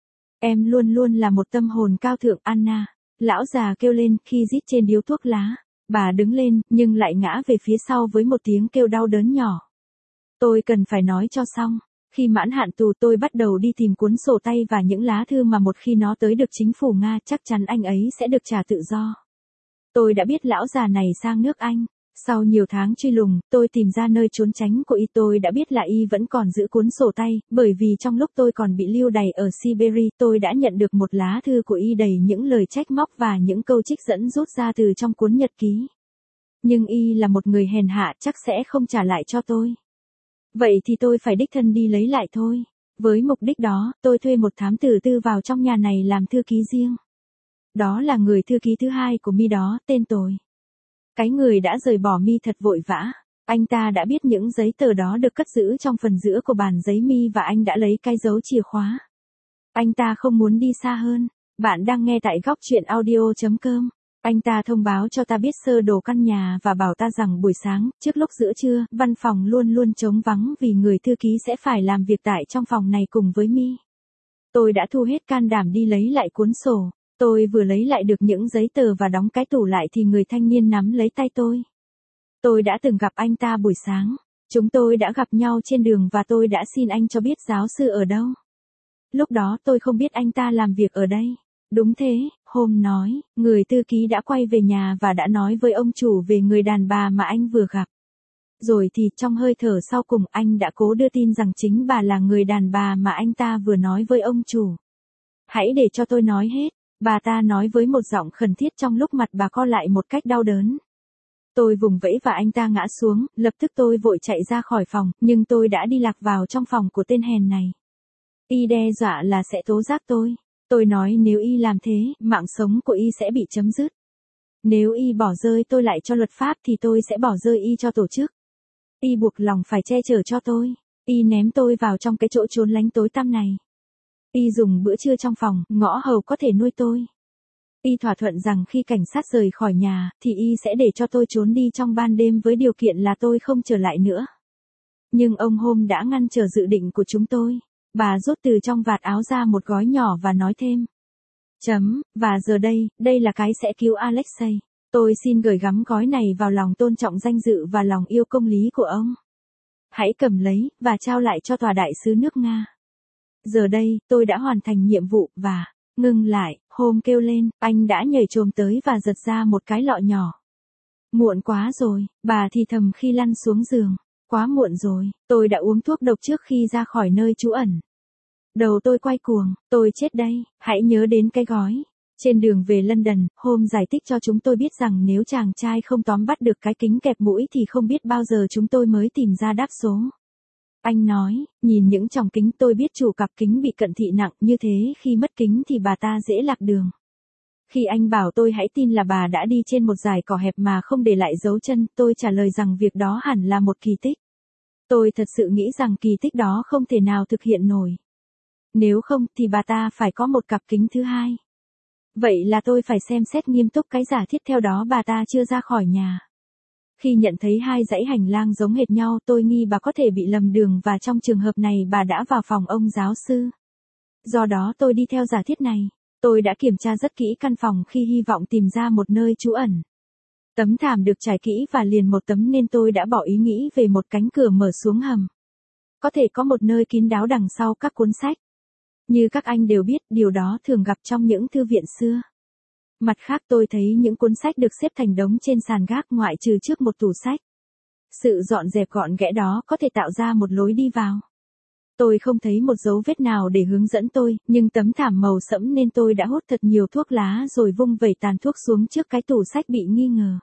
Em luôn luôn là một tâm hồn cao thượng, Anna. Lão già kêu lên khi rít trên điếu thuốc lá. Bà đứng lên, nhưng lại ngã về phía sau với một tiếng kêu đau đớn nhỏ. Tôi cần phải nói cho xong. Khi mãn hạn tù tôi bắt đầu đi tìm cuốn sổ tay và những lá thư mà một khi nó tới được chính phủ Nga chắc chắn anh ấy sẽ được trả tự do. Tôi đã biết lão già này sang nước Anh. Sau nhiều tháng truy lùng, tôi tìm ra nơi trốn tránh của y. Tôi đã biết là y vẫn còn giữ cuốn sổ tay, bởi vì trong lúc tôi còn bị lưu đày ở Siberia, tôi đã nhận được một lá thư của y đầy những lời trách móc và những câu trích dẫn rút ra từ trong cuốn nhật ký. Nhưng y là một người hèn hạ, chắc sẽ không trả lại cho tôi. Vậy thì tôi phải đích thân đi lấy lại thôi. Với mục đích đó, tôi thuê một thám tử tư vào trong nhà này làm thư ký riêng. Đó là người thư ký thứ hai của mi đó, tên tôi. Cái người đã rời bỏ mi thật vội vã. Anh ta đã biết những giấy tờ đó được cất giữ trong phần giữa của bàn giấy mi và anh đã lấy cái dấu chìa khóa. Anh ta không muốn đi xa hơn. Bạn đang nghe tại góc truyện audio chấm com. Anh ta thông báo cho ta biết sơ đồ căn nhà và bảo ta rằng buổi sáng, trước lúc giữa trưa, văn phòng luôn luôn trống vắng vì người thư ký sẽ phải làm việc tại trong phòng này cùng với mi. Tôi đã thu hết can đảm đi lấy lại cuốn sổ. Tôi vừa lấy lại được những giấy tờ và đóng cái tủ lại thì người thanh niên nắm lấy tay tôi. Tôi đã từng gặp anh ta buổi sáng. Chúng tôi đã gặp nhau trên đường và tôi đã xin anh cho biết giáo sư ở đâu. Lúc đó tôi không biết anh ta làm việc ở đây. Đúng thế, hôm nói, người thư ký đã quay về nhà và đã nói với ông chủ về người đàn bà mà anh vừa gặp. Rồi thì trong hơi thở sau cùng anh đã cố đưa tin rằng chính bà là người đàn bà mà anh ta vừa nói với ông chủ. Hãy để cho tôi nói hết, bà ta nói với một giọng khẩn thiết trong lúc mặt bà co lại một cách đau đớn. Tôi vùng vẫy và anh ta ngã xuống, lập tức tôi vội chạy ra khỏi phòng, nhưng tôi đã đi lạc vào trong phòng của tên hèn này. Y đe dọa là sẽ tố giác tôi. Tôi nói nếu y làm thế, mạng sống của y sẽ bị chấm dứt. Nếu y bỏ rơi tôi lại cho luật pháp thì tôi sẽ bỏ rơi y cho tổ chức. Y buộc lòng phải che chở cho tôi. Y ném tôi vào trong cái chỗ trốn lánh tối tăm này. Y dùng bữa trưa trong phòng, ngõ hầu có thể nuôi tôi. Y thỏa thuận rằng khi cảnh sát rời khỏi nhà, thì y sẽ để cho tôi trốn đi trong ban đêm với điều kiện là tôi không trở lại nữa. Nhưng ông Hôm đã ngăn trở dự định của chúng tôi. Bà rút từ trong vạt áo ra một gói nhỏ và nói thêm. Chấm, và giờ đây, đây là cái sẽ cứu Alexei. Tôi xin gửi gắm gói này vào lòng tôn trọng danh dự và lòng yêu công lý của ông. Hãy cầm lấy, và trao lại cho tòa đại sứ nước Nga. Giờ đây, tôi đã hoàn thành nhiệm vụ, và... Ngừng lại, Hôm kêu lên, anh đã nhảy chồm tới và giật ra một cái lọ nhỏ. Muộn quá rồi, bà thì thầm khi lăn xuống giường. Quá muộn rồi, tôi đã uống thuốc độc trước khi ra khỏi nơi trú ẩn. Đầu tôi quay cuồng, tôi chết đây, hãy nhớ đến cái gói. Trên đường về London, Hôm giải thích cho chúng tôi biết rằng nếu chàng trai không tóm bắt được cái kính kẹp mũi thì không biết bao giờ chúng tôi mới tìm ra đáp số. Anh nói, nhìn những tròng kính tôi biết chủ cặp kính bị cận thị nặng như thế khi mất kính thì bà ta dễ lạc đường. Khi anh bảo tôi hãy tin là bà đã đi trên một dải cỏ hẹp mà không để lại dấu chân, tôi trả lời rằng việc đó hẳn là một kỳ tích. Tôi thật sự nghĩ rằng kỳ tích đó không thể nào thực hiện nổi. Nếu không thì bà ta phải có một cặp kính thứ hai. Vậy là tôi phải xem xét nghiêm túc cái giả thiết theo đó bà ta chưa ra khỏi nhà. Khi nhận thấy hai dãy hành lang giống hệt nhau tôi nghi bà có thể bị lầm đường và trong trường hợp này bà đã vào phòng ông giáo sư. Do đó tôi đi theo giả thiết này. Tôi đã kiểm tra rất kỹ căn phòng khi hy vọng tìm ra một nơi trú ẩn. Tấm thảm được trải kỹ và liền một tấm nên tôi đã bỏ ý nghĩ về một cánh cửa mở xuống hầm. Có thể có một nơi kín đáo đằng sau các cuốn sách. Như các anh đều biết, điều đó thường gặp trong những thư viện xưa. Mặt khác tôi thấy những cuốn sách được xếp thành đống trên sàn gác ngoại trừ trước một tủ sách. Sự dọn dẹp gọn ghẽ đó có thể tạo ra một lối đi vào. Tôi không thấy một dấu vết nào để hướng dẫn tôi, nhưng tấm thảm màu sẫm nên tôi đã hút thật nhiều thuốc lá rồi vung vẩy tàn thuốc xuống trước cái tủ sách bị nghi ngờ.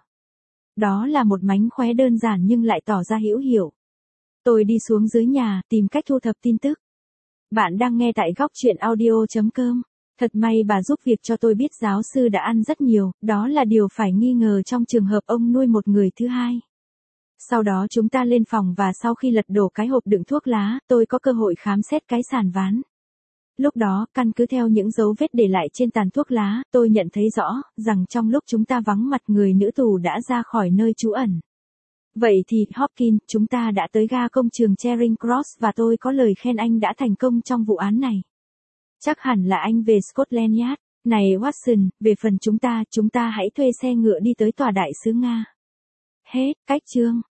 Đó là một mánh khóe đơn giản nhưng lại tỏ ra hữu hiệu. Tôi đi xuống dưới nhà, tìm cách thu thập tin tức. Bạn đang nghe tại góc truyện audio chấm com. Thật may bà giúp việc cho tôi biết giáo sư đã ăn rất nhiều, đó là điều phải nghi ngờ trong trường hợp ông nuôi một người thứ hai. Sau đó chúng ta lên phòng và sau khi lật đổ cái hộp đựng thuốc lá, tôi có cơ hội khám xét cái sàn ván. Lúc đó, căn cứ theo những dấu vết để lại trên tàn thuốc lá, tôi nhận thấy rõ, rằng trong lúc chúng ta vắng mặt người nữ tù đã ra khỏi nơi trú ẩn. Vậy thì, Hopkins, chúng ta đã tới ga công trường Charing Cross và tôi có lời khen anh đã thành công trong vụ án này. Chắc hẳn là anh về Scotland Yard. Này Watson, về phần chúng ta, chúng ta hãy thuê xe ngựa đi tới tòa đại sứ Nga. Hết, cách chương.